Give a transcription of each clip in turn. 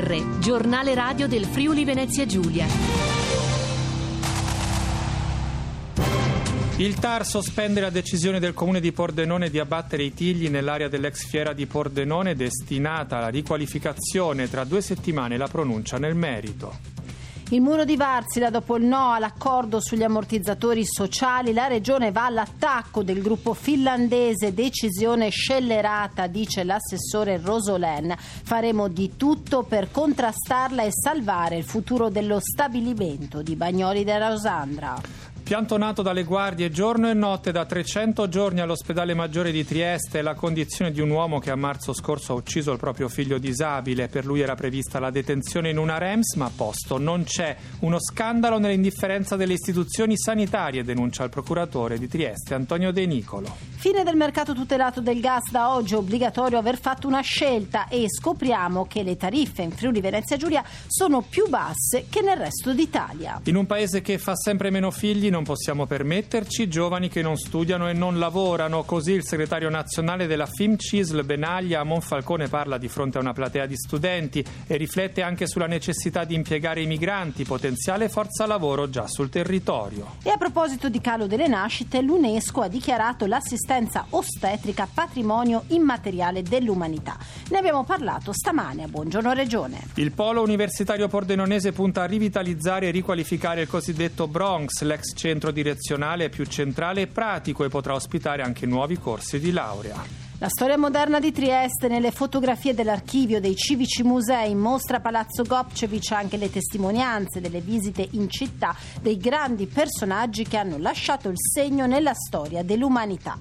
GR, giornale radio del Friuli Venezia Giulia. Il TAR sospende la decisione del comune di Pordenone di abbattere i tigli nell'area dell'ex fiera di Pordenone destinata alla riqualificazione. Tra 2 settimane la pronuncia nel merito. Il muro di Varsila, dopo il no all'accordo sugli ammortizzatori sociali, la regione va all'attacco del gruppo finlandese, decisione scellerata, dice l'assessore Rosolén. Faremo di tutto per contrastarla e salvare il futuro dello stabilimento di Bagnoli della Rosandra. Piantonato dalle guardie giorno e notte da 300 giorni all'ospedale maggiore di Trieste, la condizione di un uomo che a marzo scorso ha ucciso il proprio figlio disabile. Per lui era prevista la detenzione in una REMS, ma a posto non c'è. Uno scandalo nell'indifferenza delle istituzioni sanitarie, denuncia il procuratore di Trieste Antonio De Nicolo. Fine del mercato tutelato del gas, da oggi è obbligatorio aver fatto una scelta e scopriamo che le tariffe in Friuli Venezia Giulia sono più basse che nel resto d'Italia. In un paese che fa sempre meno figli non possiamo permetterci giovani che non studiano e non lavorano. Così il segretario nazionale della FIMCISL Benaglia a Monfalcone parla di fronte a una platea di studenti e riflette anche sulla necessità di impiegare i migranti, potenziale forza lavoro già sul territorio. E a proposito di calo delle nascite, l'UNESCO ha dichiarato l'assistenza ostetrica patrimonio immateriale dell'umanità. Ne abbiamo parlato stamane a Buongiorno Regione. Il polo universitario pordenonese punta a rivitalizzare e riqualificare il cosiddetto Bronx. L'ex centro direzionale è più centrale e pratico e potrà ospitare anche nuovi corsi di laurea. La storia moderna di Trieste nelle fotografie dell'archivio dei civici musei mostra a Palazzo Gopčević anche le testimonianze delle visite in città dei grandi personaggi che hanno lasciato il segno nella storia dell'umanità.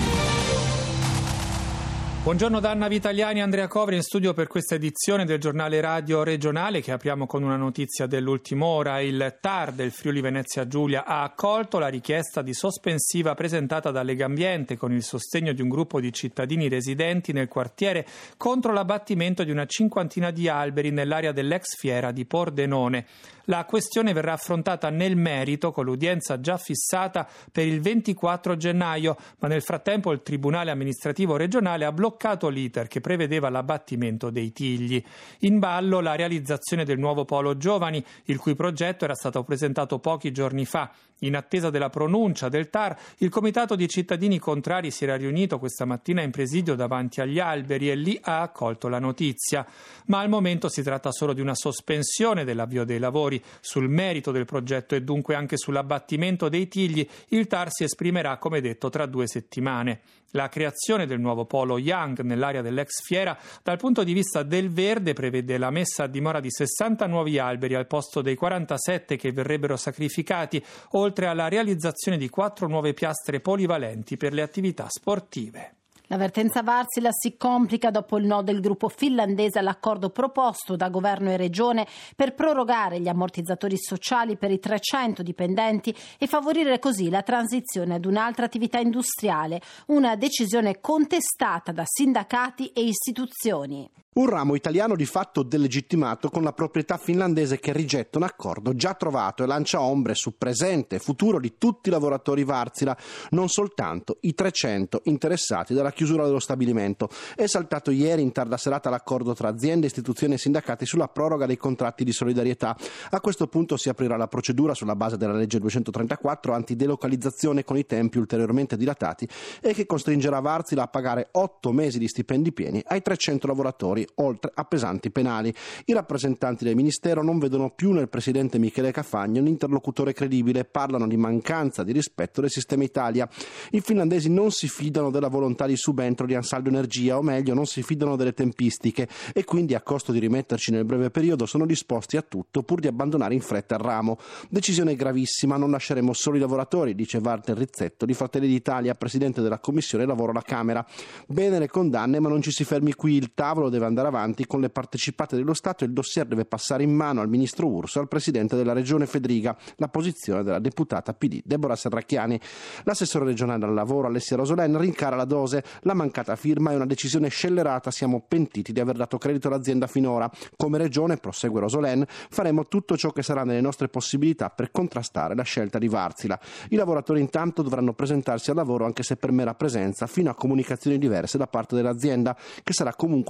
Buongiorno da Anna Vitaliani, Andrea Covri in studio per questa edizione del giornale radio regionale che apriamo con una notizia dell'ultima ora. Il TAR del Friuli Venezia Giulia ha accolto la richiesta di sospensiva presentata da Legambiente con il sostegno di un gruppo di cittadini residenti nel quartiere contro l'abbattimento di una 50 di alberi nell'area dell'ex fiera di Pordenone. La questione verrà affrontata nel merito con l'udienza già fissata per il 24 gennaio, ma nel frattempo il Tribunale amministrativo regionale ha bloccato l'iter che prevedeva l'abbattimento dei tigli. In ballo la realizzazione del nuovo polo giovani, il cui progetto era stato presentato pochi giorni fa. In attesa della pronuncia del TAR, il comitato di cittadini contrari si era riunito questa mattina in presidio davanti agli alberi e lì ha accolto la notizia. Ma al momento si tratta solo di una sospensione dell'avvio dei lavori. Sul merito del progetto e dunque anche sull'abbattimento dei tigli, il TAR si esprimerà, come detto, tra 2 settimane. La creazione del nuovo polo Young nell'area dell'ex fiera, dal punto di vista del verde, prevede la messa a dimora di 60 nuovi alberi al posto dei 47 che verrebbero sacrificati, oltre alla realizzazione di 4 nuove piastre polivalenti per le attività sportive. L'avvertenza Varsila si complica dopo il no del gruppo finlandese all'accordo proposto da governo e regione per prorogare gli ammortizzatori sociali per i 300 dipendenti e favorire così la transizione ad un'altra attività industriale, una decisione contestata da sindacati e istituzioni. Un ramo italiano di fatto delegittimato con la proprietà finlandese che rigetta un accordo già trovato e lancia ombre su presente e futuro di tutti i lavoratori Varsila, non soltanto i 300 interessati dalla chiusura dello stabilimento. È saltato ieri in tarda serata l'accordo tra aziende, istituzioni e sindacati sulla proroga dei contratti di solidarietà. A questo punto si aprirà la procedura sulla base della legge 234 antidelocalizzazione con i tempi ulteriormente dilatati e che costringerà Varsila a pagare 8 mesi di stipendi pieni ai 300 lavoratori, oltre a pesanti penali. I rappresentanti del Ministero non vedono più nel presidente Michele Cafagna un interlocutore credibile, parlano di mancanza di rispetto del sistema Italia. I finlandesi non si fidano della volontà di subentro di Ansaldo Energia, o meglio non si fidano delle tempistiche e quindi a costo di rimetterci nel breve periodo sono disposti a tutto pur di abbandonare in fretta il ramo. Decisione gravissima, non lasceremo solo i lavoratori, dice Walter Rizzetto di Fratelli d'Italia, presidente della Commissione Lavoro alla Camera. Bene le condanne, ma non ci si fermi qui, il tavolo deve andare avanti con le partecipate dello Stato e il dossier deve passare in mano al ministro Urso e al presidente della regione Fedriga, la posizione della deputata PD Deborah Serracchiani. L'assessore regionale al lavoro Alessia Rosolén rincara la dose, la mancata firma è una decisione scellerata, siamo pentiti di aver dato credito all'azienda finora. Come regione, prosegue Rosolén, faremo tutto ciò che sarà nelle nostre possibilità per contrastare la scelta di Varsila. I lavoratori intanto dovranno presentarsi al lavoro anche se per mera presenza, fino a comunicazioni diverse da parte dell'azienda, che sarà comunque tenuta a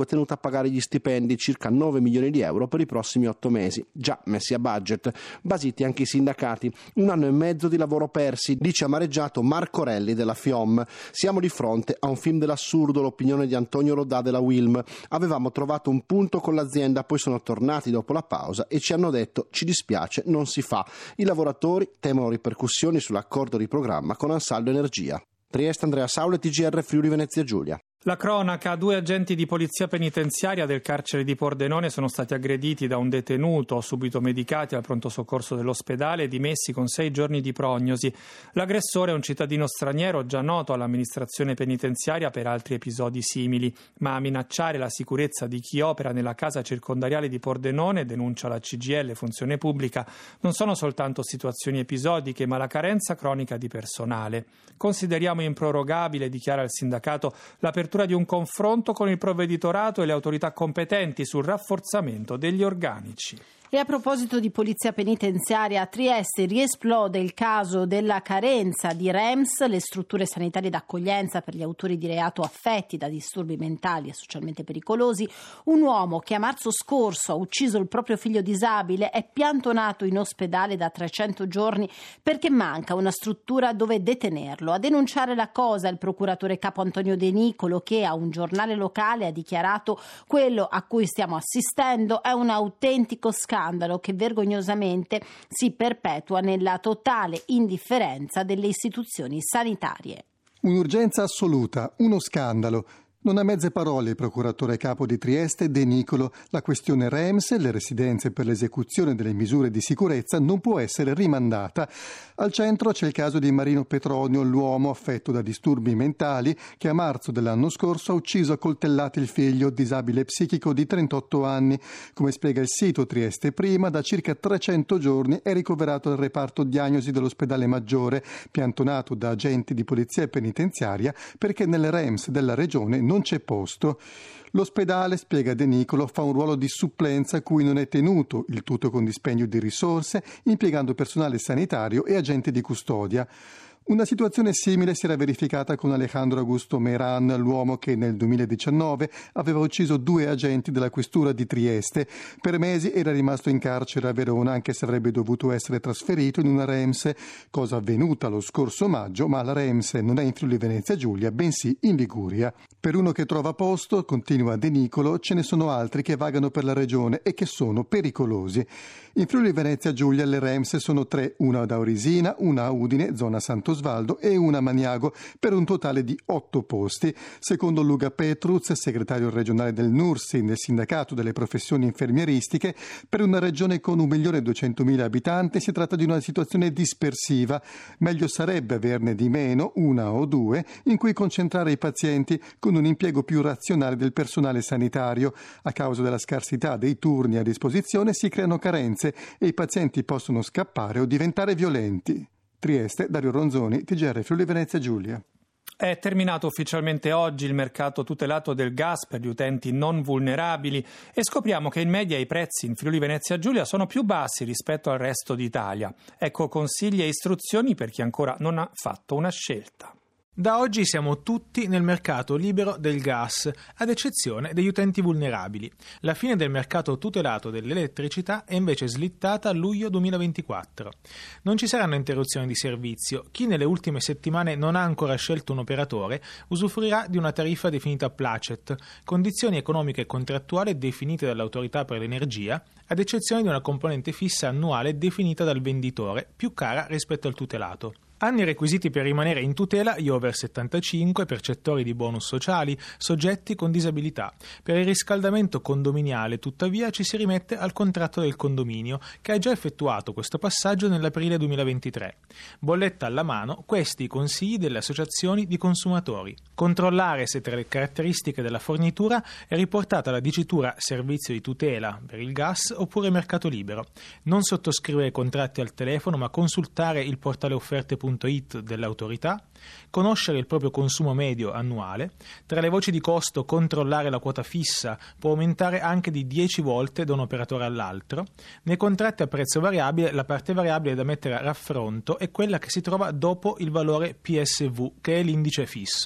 pagare gli stipendi, circa 9 milioni di euro per i prossimi 8 mesi, già messi a budget. Basiti anche i sindacati. 1 anno e mezzo di lavoro persi, dice amareggiato Marco Relli della FIOM. Siamo di fronte a un film dell'assurdo, l'opinione di Antonio Rodà della Wilm. Avevamo trovato un punto con l'azienda, poi sono tornati dopo la pausa e ci hanno detto: ci dispiace, non si fa. I lavoratori temono ripercussioni sull'accordo di programma con Ansaldo Energia. Trieste, Andrea Saule, TGR Friuli Venezia Giulia. La cronaca: 2 agenti di polizia penitenziaria del carcere di Pordenone sono stati aggrediti da un detenuto, subito medicati al pronto soccorso dell'ospedale e dimessi con 6 giorni di prognosi. L'aggressore è un cittadino straniero già noto all'amministrazione penitenziaria per altri episodi simili, ma a minacciare la sicurezza di chi opera nella casa circondariale di Pordenone, denuncia la CGIL Funzione Pubblica, non sono soltanto situazioni episodiche, ma la carenza cronica di personale. Consideriamo improrogabile, dichiara il sindacato, l'apertura di un confronto con il provveditorato e le autorità competenti sul rafforzamento degli organici. E a proposito di polizia penitenziaria, a Trieste riesplode il caso della carenza di REMS, le strutture sanitarie d'accoglienza per gli autori di reato affetti da disturbi mentali e socialmente pericolosi. Un uomo che a marzo scorso ha ucciso il proprio figlio disabile è piantonato in ospedale da 300 giorni perché manca una struttura dove detenerlo. A denunciare la cosa il procuratore capo Antonio De Nicolo, che a un giornale locale ha dichiarato: quello a cui stiamo assistendo è un autentico scandalo che vergognosamente si perpetua nella totale indifferenza delle istituzioni sanitarie. Un'urgenza assoluta, uno scandalo. Non ha mezze parole il procuratore capo di Trieste, De Nicolo. La questione REMS, le residenze per l'esecuzione delle misure di sicurezza, non può essere rimandata. Al centro c'è il caso di Marino Petronio, l'uomo affetto da disturbi mentali che a marzo dell'anno scorso ha ucciso a coltellate il figlio, disabile psichico di 38 anni. Come spiega il sito Trieste Prima, da circa 300 giorni è ricoverato al reparto diagnosi dell'ospedale Maggiore, piantonato da agenti di polizia penitenziaria perché nelle REMS della regione non c'è posto. L'ospedale, spiega De Nicolo, fa un ruolo di supplenza a cui non è tenuto, il tutto con dispendio di risorse, impiegando personale sanitario e agenti di custodia. Una situazione simile si era verificata con Alejandro Augusto Meran, l'uomo che nel 2019 aveva ucciso 2 agenti della questura di Trieste. Per mesi era rimasto in carcere a Verona, anche se avrebbe dovuto essere trasferito in una REMS, cosa avvenuta lo scorso maggio, ma la REMS non è in Friuli Venezia Giulia, bensì in Liguria. Per uno che trova posto, continua De Nicolo, ce ne sono altri che vagano per la regione e che sono pericolosi. In Friuli Venezia Giulia le REMS sono 3, una ad Aurisina, una a Udine, zona Sant'Osvaldo, e una a Maniago, per un totale di 8 posti. Secondo Luca Petruz, segretario regionale del NURSI, nel sindacato delle professioni infermieristiche, per una regione con 1.200.000 abitanti si tratta di una situazione dispersiva. Meglio sarebbe averne di meno, 1 o 2, in cui concentrare i pazienti con un impiego più razionale del personale sanitario. A causa della scarsità dei turni a disposizione si creano carenze e i pazienti possono scappare o diventare violenti. Trieste, Dario Ronzoni, TGR Friuli Venezia Giulia. È terminato ufficialmente oggi il mercato tutelato del gas per gli utenti non vulnerabili e scopriamo che in media i prezzi in Friuli Venezia Giulia sono più bassi rispetto al resto d'Italia. Ecco consigli e istruzioni per chi ancora non ha fatto una scelta. Da oggi siamo tutti nel mercato libero del gas, ad eccezione degli utenti vulnerabili. La fine del mercato tutelato dell'elettricità è invece slittata a luglio 2024. Non ci saranno interruzioni di servizio. Chi nelle ultime settimane non ha ancora scelto un operatore usufruirà di una tariffa definita placet, condizioni economiche e contrattuali definite dall'Autorità per l'Energia, ad eccezione di una componente fissa annuale definita dal venditore, più cara rispetto al tutelato. Hanno i requisiti per rimanere in tutela gli over 75, percettori di bonus sociali, soggetti con disabilità. Per il riscaldamento condominiale, tuttavia, ci si rimette al contratto del condominio, che ha già effettuato questo passaggio nell'aprile 2023. Bolletta alla mano, questi i consigli delle associazioni di consumatori. Controllare se tra le caratteristiche della fornitura è riportata la dicitura servizio di tutela per il gas oppure mercato libero. Non sottoscrivere contratti al telefono, ma consultare il portale offerte.it dell'autorità, conoscere il proprio consumo medio annuale. Tra le voci di costo, controllare la quota fissa può aumentare anche di 10 volte da un operatore all'altro. Nei contratti a prezzo variabile, la parte variabile da mettere a raffronto è quella che si trova dopo il valore PSV, che è l'indice fisso.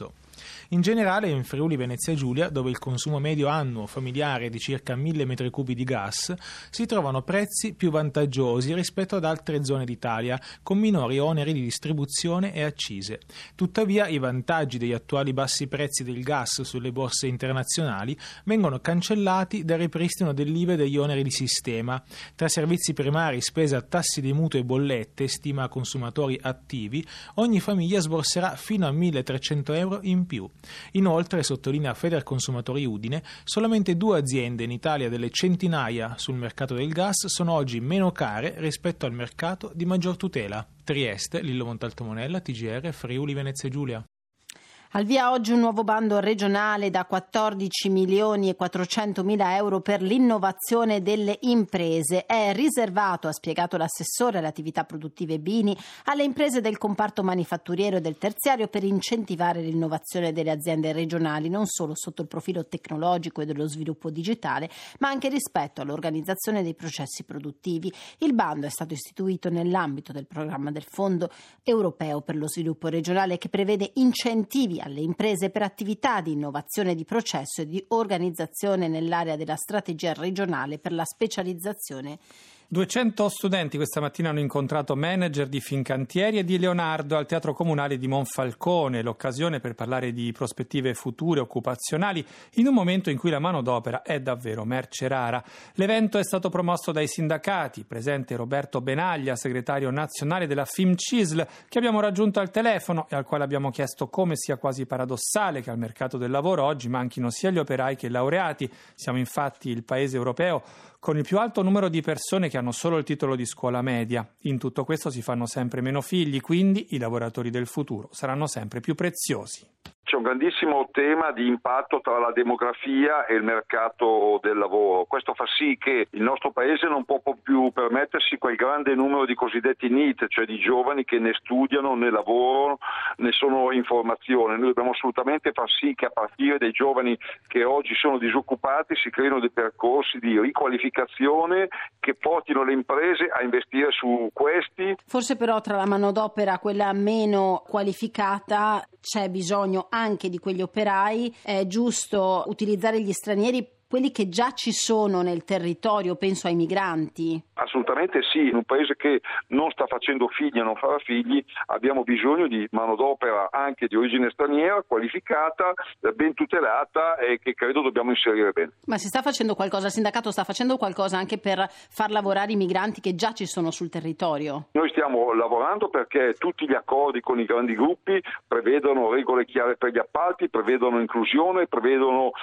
In generale in Friuli Venezia Giulia, dove il consumo medio annuo familiare è di circa 1000 metri cubi di gas, si trovano prezzi più vantaggiosi rispetto ad altre zone d'Italia, con minori oneri di distribuzione e accise. Tuttavia i vantaggi degli attuali bassi prezzi del gas sulle borse internazionali vengono cancellati dal ripristino dell'IVA e degli oneri di sistema. Tra servizi primari, spesa, tassi di mutuo e bollette, stima consumatori attivi, ogni famiglia sborserà fino a 1.300 euro in più. Inoltre, sottolinea Federconsumatori Udine, solamente 2 aziende in Italia delle centinaia sul mercato del gas sono oggi meno care rispetto al mercato di maggior tutela. Trieste, Lillo Montalto Monella, TGR, Friuli Venezia Giulia. Al via oggi un nuovo bando regionale da 14.400.000 euro per l'innovazione delle imprese. È riservato, ha spiegato l'assessore alle attività produttive Bini, alle imprese del comparto manifatturiero e del terziario per incentivare l'innovazione delle aziende regionali, non solo sotto il profilo tecnologico e dello sviluppo digitale, ma anche rispetto all'organizzazione dei processi produttivi. Il bando è stato istituito nell'ambito del programma del Fondo Europeo per lo Sviluppo Regionale, che prevede incentivi alle imprese per attività di innovazione di processo e di organizzazione nell'area della strategia regionale per la specializzazione. 200 studenti questa mattina hanno incontrato manager di Fincantieri e di Leonardo al Teatro Comunale di Monfalcone, l'occasione per parlare di prospettive future occupazionali in un momento in cui la manodopera è davvero merce rara. L'evento è stato promosso dai sindacati, presente Roberto Benaglia, segretario nazionale della FIMCISL, che abbiamo raggiunto al telefono e al quale abbiamo chiesto come sia quasi paradossale che al mercato del lavoro oggi manchino sia gli operai che i laureati. Siamo infatti il paese europeo con il più alto numero di persone che hanno solo il titolo di scuola media. In tutto questo si fanno sempre meno figli, quindi i lavoratori del futuro saranno sempre più preziosi. C'è un grandissimo tema di impatto tra la demografia e il mercato del lavoro. Questo fa sì che il nostro paese non può più permettersi quel grande numero di cosiddetti NEET, cioè di giovani che né studiano né lavorano né sono in formazione. Noi dobbiamo assolutamente far sì che a partire dai giovani che oggi sono disoccupati si creino dei percorsi di riqualificazione che portino le imprese a investire su questi. Forse però tra la manodopera, quella meno qualificata, c'è bisogno anche di quegli operai. È giusto utilizzare gli stranieri, quelli che già ci sono nel territorio, penso ai migranti? Assolutamente sì, in un paese che non sta facendo figli e non farà figli abbiamo bisogno di manodopera anche di origine straniera, qualificata, ben tutelata e che credo dobbiamo inserire bene. Ma si sta facendo qualcosa, il sindacato sta facendo qualcosa anche per far lavorare i migranti che già ci sono sul territorio? Noi stiamo lavorando perché tutti gli accordi con i grandi gruppi prevedono regole chiare per gli appalti, prevedono inclusione, prevedono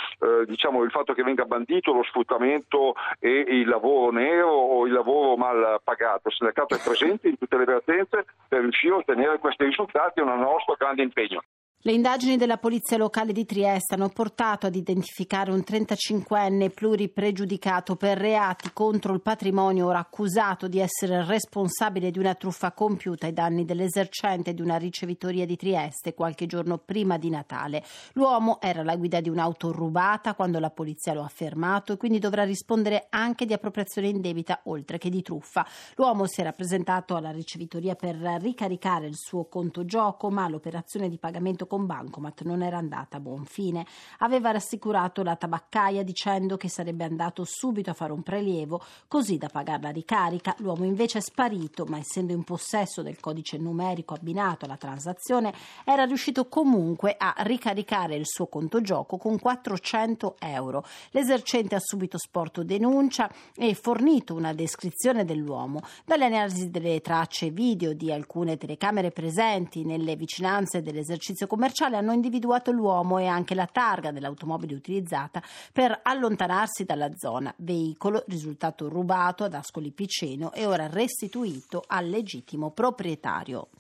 il fatto che venga bandito lo sfruttamento e il lavoro nero o il lavoro mal pagato. Il sindacato è presente in tutte le vertenze per riuscire a ottenere questi risultati, è un nostro grande impegno. Le indagini della Polizia Locale di Trieste hanno portato ad identificare un 35enne pluripregiudicato per reati contro il patrimonio, ora accusato di essere responsabile di una truffa compiuta ai danni dell'esercente di una ricevitoria di Trieste qualche giorno prima di Natale. L'uomo era alla guida di un'auto rubata quando la polizia lo ha fermato e quindi dovrà rispondere anche di appropriazione indebita oltre che di truffa. L'uomo si era presentato alla ricevitoria per ricaricare il suo conto gioco, ma l'operazione di pagamento con bancomat non era andata a buon fine. Aveva rassicurato la tabaccaia dicendo che sarebbe andato subito a fare un prelievo così da pagare la ricarica. L'uomo invece è sparito, ma essendo in possesso del codice numerico abbinato alla transazione era riuscito comunque a ricaricare il suo conto gioco con 400 euro. L'esercente ha subito sporto denuncia e fornito una descrizione dell'uomo. Dalle analisi delle tracce video di alcune telecamere presenti nelle vicinanze dell'esercizio commerciale hanno individuato l'uomo e anche la targa dell'automobile utilizzata per allontanarsi dalla zona. Veicolo risultato rubato ad Ascoli Piceno e ora restituito al legittimo proprietario.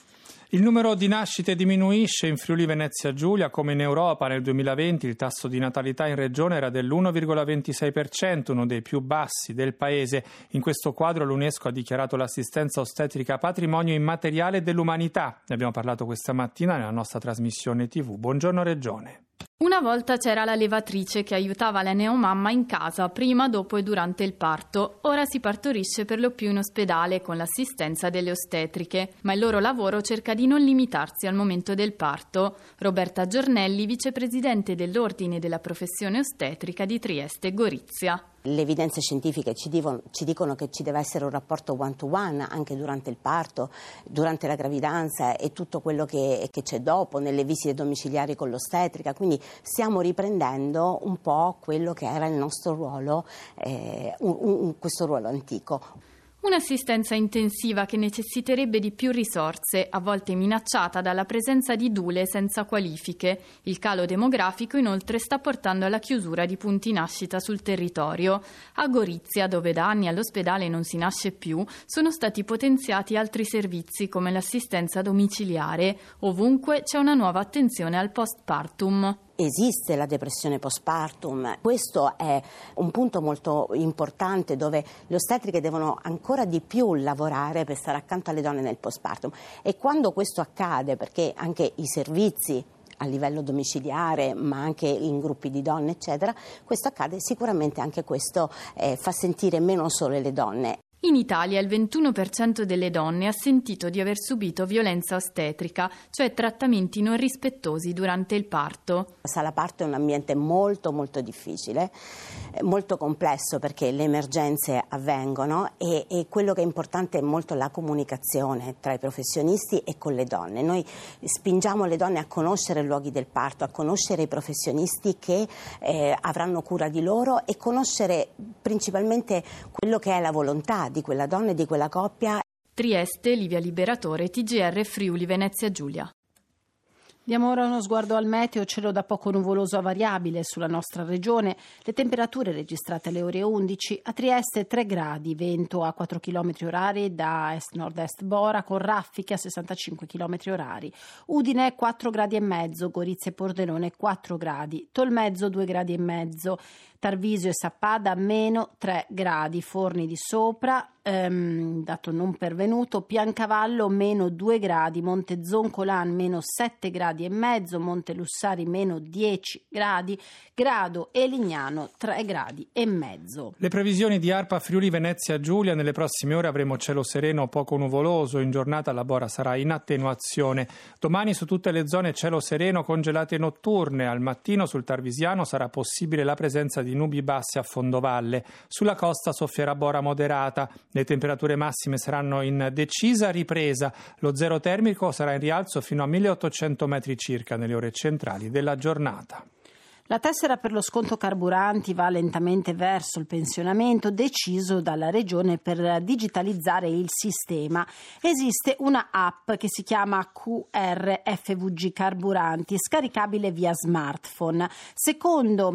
Il numero di nascite diminuisce in Friuli Venezia Giulia come in Europa. Nel 2020 il tasso di natalità in regione era dell'1,26%, uno dei più bassi del paese. In questo quadro l'UNESCO ha dichiarato l'assistenza ostetrica patrimonio immateriale dell'umanità. Ne abbiamo parlato questa mattina nella nostra trasmissione TV. Buongiorno Regione. Una volta c'era la levatrice che aiutava la neomamma in casa prima, dopo e durante il parto. Ora si partorisce per lo più in ospedale con l'assistenza delle ostetriche, ma il loro lavoro cerca di non limitarsi al momento del parto. Roberta Giornelli, vicepresidente dell'Ordine della Professione Ostetrica di Trieste e Gorizia. Le evidenze scientifiche ci dicono che ci deve essere un rapporto one-to-one anche durante il parto, durante la gravidanza e tutto quello che c'è dopo, nelle visite domiciliari con l'ostetrica, quindi stiamo riprendendo un po' quello che era il nostro ruolo, questo ruolo antico. Un'assistenza intensiva che necessiterebbe di più risorse, a volte minacciata dalla presenza di dule senza qualifiche. Il calo demografico inoltre sta portando alla chiusura di punti nascita sul territorio. A Gorizia, dove da anni all'ospedale non si nasce più, sono stati potenziati altri servizi come l'assistenza domiciliare. Ovunque c'è una nuova attenzione al postpartum. Esiste la depressione postpartum, questo è un punto molto importante dove le ostetriche devono ancora di più lavorare per stare accanto alle donne nel postpartum, e quando questo accade, perché anche i servizi a livello domiciliare ma anche in gruppi di donne eccetera, questo accade, sicuramente anche questo fa sentire meno sole le donne. In Italia il 21% delle donne ha sentito di aver subito violenza ostetrica, cioè trattamenti non rispettosi durante il parto. La sala parto è un ambiente molto molto difficile, molto complesso perché le emergenze avvengono e quello che è importante è molto la comunicazione tra i professionisti e con le donne. Noi spingiamo le donne a conoscere i luoghi del parto, a conoscere i professionisti che avranno cura di loro e conoscere principalmente quello che è la volontà di quella donna e di quella coppia. Trieste, Livia Liberatore, TGR Friuli Venezia Giulia. Diamo ora uno sguardo al meteo, cielo da poco nuvoloso a variabile sulla nostra regione, le temperature registrate alle ore 11, a Trieste 3 gradi, vento a 4 km orari da est-nord-est Bora con raffiche a 65 km orari, Udine 4 gradi e mezzo, Gorizia e Pordenone 4 gradi, Tolmezzo 2 gradi e mezzo, Tarvisio e Sappada meno 3 gradi, Forni di Sopra, dato non pervenuto, Piancavallo meno 2 gradi, Monte Zoncolan meno 7 gradi e mezzo, Monte Lussari meno 10 gradi, Grado e Lignano 3 gradi e mezzo. Le previsioni di ARPA Friuli Venezia Giulia: nelle prossime ore avremo cielo sereno o poco nuvoloso, in giornata la Bora sarà in attenuazione. Domani su tutte le zone cielo sereno con gelate notturne, al mattino sul Tarvisiano sarà possibile la presenza di nubi basse a fondovalle, sulla costa soffierà Bora moderata. Le temperature massime saranno in decisa ripresa, lo zero termico sarà in rialzo fino a 1800 metri circa nelle ore centrali della giornata. La tessera per lo sconto carburanti va lentamente verso il pensionamento deciso dalla Regione per digitalizzare il sistema. Esiste una app che si chiama QR FVG Carburanti, scaricabile via smartphone. Secondo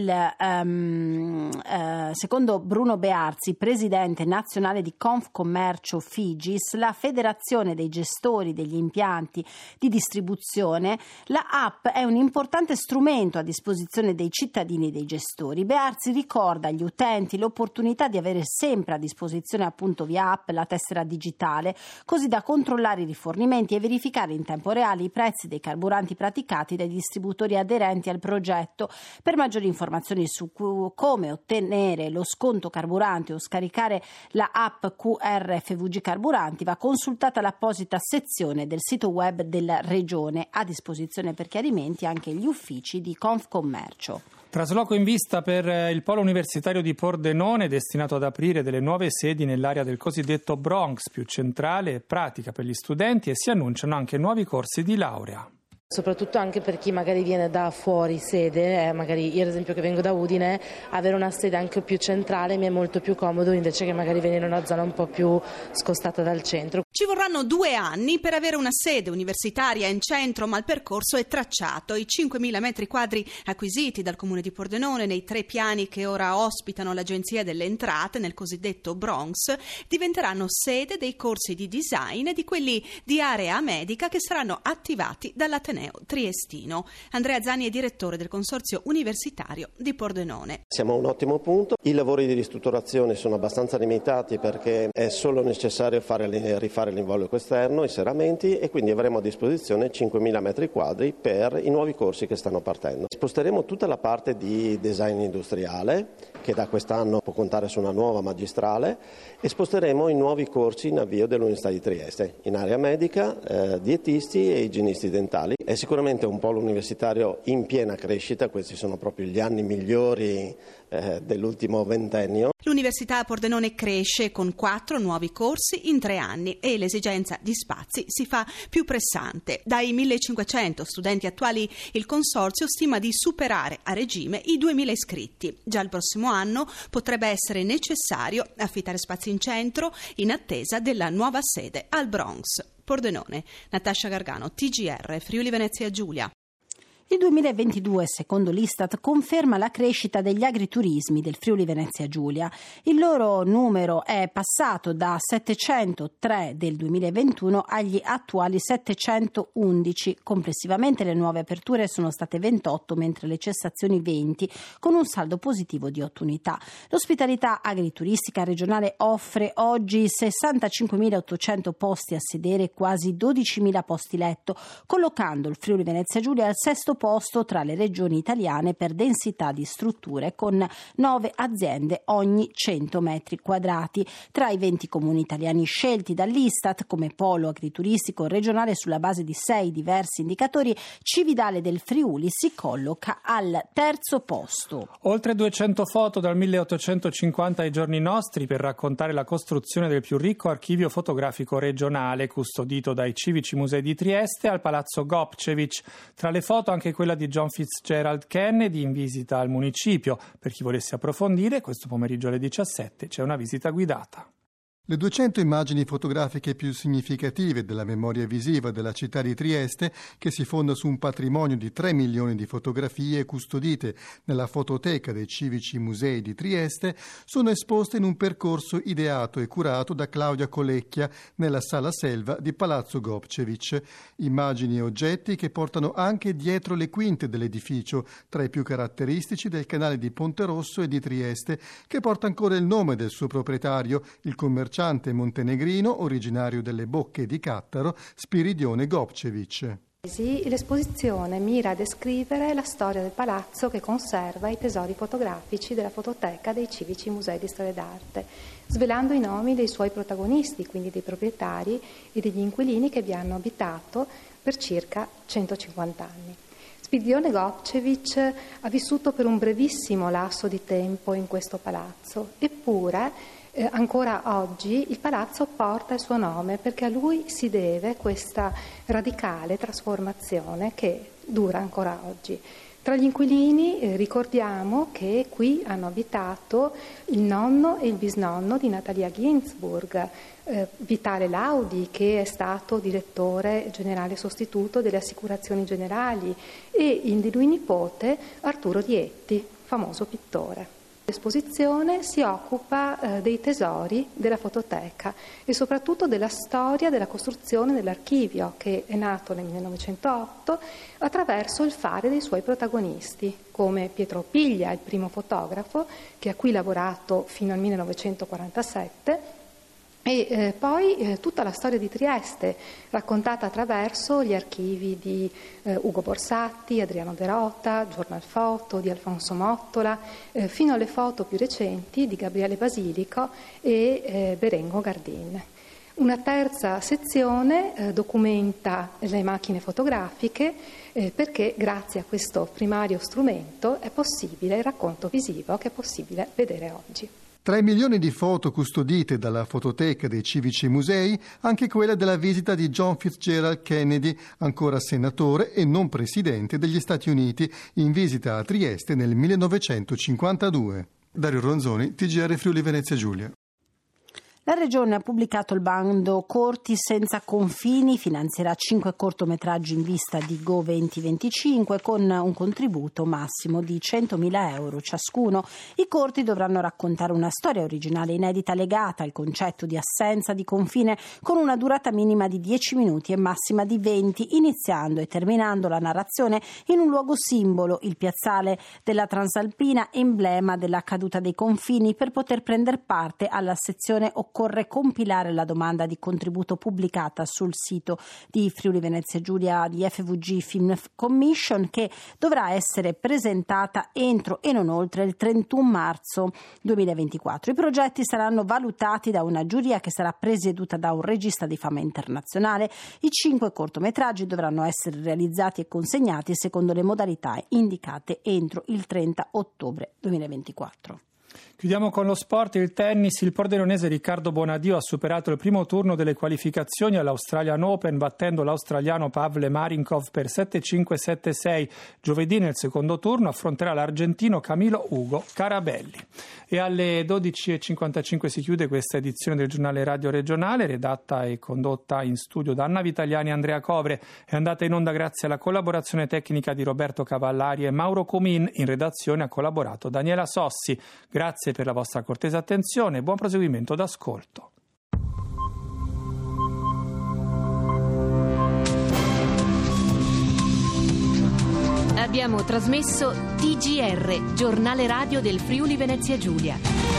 Bruno Bearzi, presidente nazionale di Confcommercio Figis, la federazione dei gestori degli impianti di distribuzione, la app è un importante strumento a disposizione dei cittadini e dei gestori. Bearzi ricorda agli utenti l'opportunità di avere sempre a disposizione appunto via app la tessera digitale, così da controllare i rifornimenti e verificare in tempo reale i prezzi dei carburanti praticati dai distributori aderenti al progetto. Per maggiori informazioni su come ottenere lo sconto carburante o scaricare la app QR FVG Carburanti va consultata l'apposita sezione del sito web della Regione. A disposizione per chiarimenti anche gli uffici di Confcommercio. Trasloco in vista per il polo universitario di Pordenone, destinato ad aprire delle nuove sedi nell'area del cosiddetto Bronx, più centrale e pratica per gli studenti, e si annunciano anche nuovi corsi di laurea. Soprattutto anche per chi magari viene da fuori sede, magari io ad esempio che vengo da Udine, avere una sede anche più centrale mi è molto più comodo invece che magari venire in una zona un po' più scostata dal centro. Ci vorranno 2 anni per avere una sede universitaria in centro, ma il percorso è tracciato. I 5.000 metri quadri acquisiti dal Comune di Pordenone nei 3 piani che ora ospitano l'Agenzia delle Entrate nel cosiddetto Bronx diventeranno sede dei corsi di design e di quelli di area medica che saranno attivati dall'Ateneo Ateneo Triestino. Andrea Zani è direttore del Consorzio Universitario di Pordenone. Siamo a un ottimo punto. I lavori di ristrutturazione sono abbastanza limitati perché è solo necessario rifare l'involucro esterno, i serramenti, e quindi avremo a disposizione 5.000 metri quadri per i nuovi corsi che stanno partendo. Sposteremo tutta la parte di design industriale, che da quest'anno può contare su una nuova magistrale, e sposteremo i nuovi corsi in avvio dell'Università di Trieste, in area medica, dietisti e igienisti dentali. È sicuramente un polo universitario in piena crescita, questi sono proprio gli anni migliori dell'ultimo ventennio. L'Università a Pordenone cresce con 4 nuovi corsi in 3 anni e l'esigenza di spazi si fa più pressante. Dai 1.500 studenti attuali il Consorzio stima di superare a regime i 2.000 iscritti. Già il prossimo anno potrebbe essere necessario affittare spazi in centro in attesa della nuova sede al Bronx. Pordenone, Natascia Gargano, TGR, Friuli Venezia Giulia. Il 2022, secondo l'Istat, conferma la crescita degli agriturismi del Friuli Venezia Giulia. Il loro numero è passato da 703 del 2021 agli attuali 711. Complessivamente le nuove aperture sono state 28, mentre le cessazioni 20, con un saldo positivo di 8 unità. L'ospitalità agrituristica regionale offre oggi 65.800 posti a sedere e quasi 12.000 posti letto, collocando il Friuli Venezia Giulia al sesto posto tra le regioni italiane per densità di strutture, con 9 aziende ogni 100 metri quadrati. Tra i 20 comuni italiani scelti dall'Istat come polo agrituristico regionale sulla base di 6 diversi indicatori, Cividale del Friuli si colloca al terzo posto. Oltre 200 foto dal 1850 ai giorni nostri per raccontare la costruzione del più ricco archivio fotografico regionale, custodito dai civici musei di Trieste al Palazzo Gopčević. Tra le foto anche quella di John Fitzgerald Kennedy in visita al municipio. Per chi volesse approfondire, questo pomeriggio alle 17 c'è una visita guidata. Le 200 immagini fotografiche più significative della memoria visiva della città di Trieste, che si fonda su un patrimonio di 3 milioni di fotografie custodite nella fototeca dei civici musei di Trieste, sono esposte in un percorso ideato e curato da Claudia Colecchia nella Sala Selva di Palazzo Gopčević. Immagini e oggetti che portano anche dietro le quinte dell'edificio, tra i più caratteristici del canale di Ponte Rosso e di Trieste, che porta ancora il nome del suo proprietario, il commerciante montenegrino originario delle Bocche di Cattaro, Spiridione Gopčević. L'esposizione mira a descrivere la storia del palazzo che conserva i tesori fotografici della fototeca dei civici musei di storia d'arte, svelando i nomi dei suoi protagonisti, quindi dei proprietari e degli inquilini che vi hanno abitato per circa 150 anni. Spiridione Gopčević ha vissuto per un brevissimo lasso di tempo in questo palazzo, eppure ancora oggi il palazzo porta il suo nome perché a lui si deve questa radicale trasformazione che dura ancora oggi. Tra gli inquilini ricordiamo che qui hanno abitato il nonno e il bisnonno di Natalia Ginzburg, Vitale Laudi, che è stato direttore generale sostituto delle assicurazioni generali, e di lui nipote Arturo Dietti, famoso pittore. L'esposizione si occupa dei tesori della fototeca e soprattutto della storia della costruzione dell'archivio, che è nato nel 1908 attraverso il fare dei suoi protagonisti, come Pietro Piglia, il primo fotografo, che ha qui lavorato fino al 1947, e poi tutta la storia di Trieste, raccontata attraverso gli archivi di Ugo Borsatti, Adriano De Rota, Giornalfoto, di Alfonso Mottola, fino alle foto più recenti di Gabriele Basilico e Berengo Gardin. Una terza sezione documenta le macchine fotografiche perché grazie a questo primario strumento è possibile il racconto visivo che è possibile vedere oggi. Tra i milioni di foto custodite dalla fototeca dei civici musei, anche quella della visita di John Fitzgerald Kennedy, ancora senatore e non presidente degli Stati Uniti, in visita a Trieste nel 1952. Dario Ronzoni, TGR Friuli Venezia Giulia. La Regione ha pubblicato il bando Corti senza confini, finanzierà 5 cortometraggi in vista di Go 2025 con un contributo massimo di 100.000 euro ciascuno. I corti dovranno raccontare una storia originale inedita legata al concetto di assenza di confine, con una durata minima di 10 minuti e massima di 20, iniziando e terminando la narrazione in un luogo simbolo, il piazzale della Transalpina, emblema della caduta dei confini. Per poter prendere parte alla sezione occorre compilare la domanda di contributo pubblicata sul sito di Friuli Venezia Giulia di FVG Film Commission, che dovrà essere presentata entro e non oltre il 31 marzo 2024. I progetti saranno valutati da una giuria che sarà presieduta da un regista di fama internazionale. I 5 cortometraggi dovranno essere realizzati e consegnati secondo le modalità indicate entro il 30 ottobre 2024. Chiudiamo con lo sport, il tennis. Il pordenonese Riccardo Bonadio ha superato il primo turno delle qualificazioni all'Australian Open battendo l'australiano Pavle Marinkov per 7-5, 7-6. Giovedì nel secondo turno affronterà l'argentino Camilo Ugo Carabelli. E alle 12.55 si chiude questa edizione del giornale radio regionale, redatta e condotta in studio da Anna Vitaliani e Andrea Covre. È andata in onda grazie alla collaborazione tecnica di Roberto Cavallari e Mauro Comin. In redazione ha collaborato Daniela Sossi. Grazie per la vostra cortese attenzione e buon proseguimento d'ascolto. Abbiamo trasmesso TGR, giornale radio del Friuli Venezia Giulia.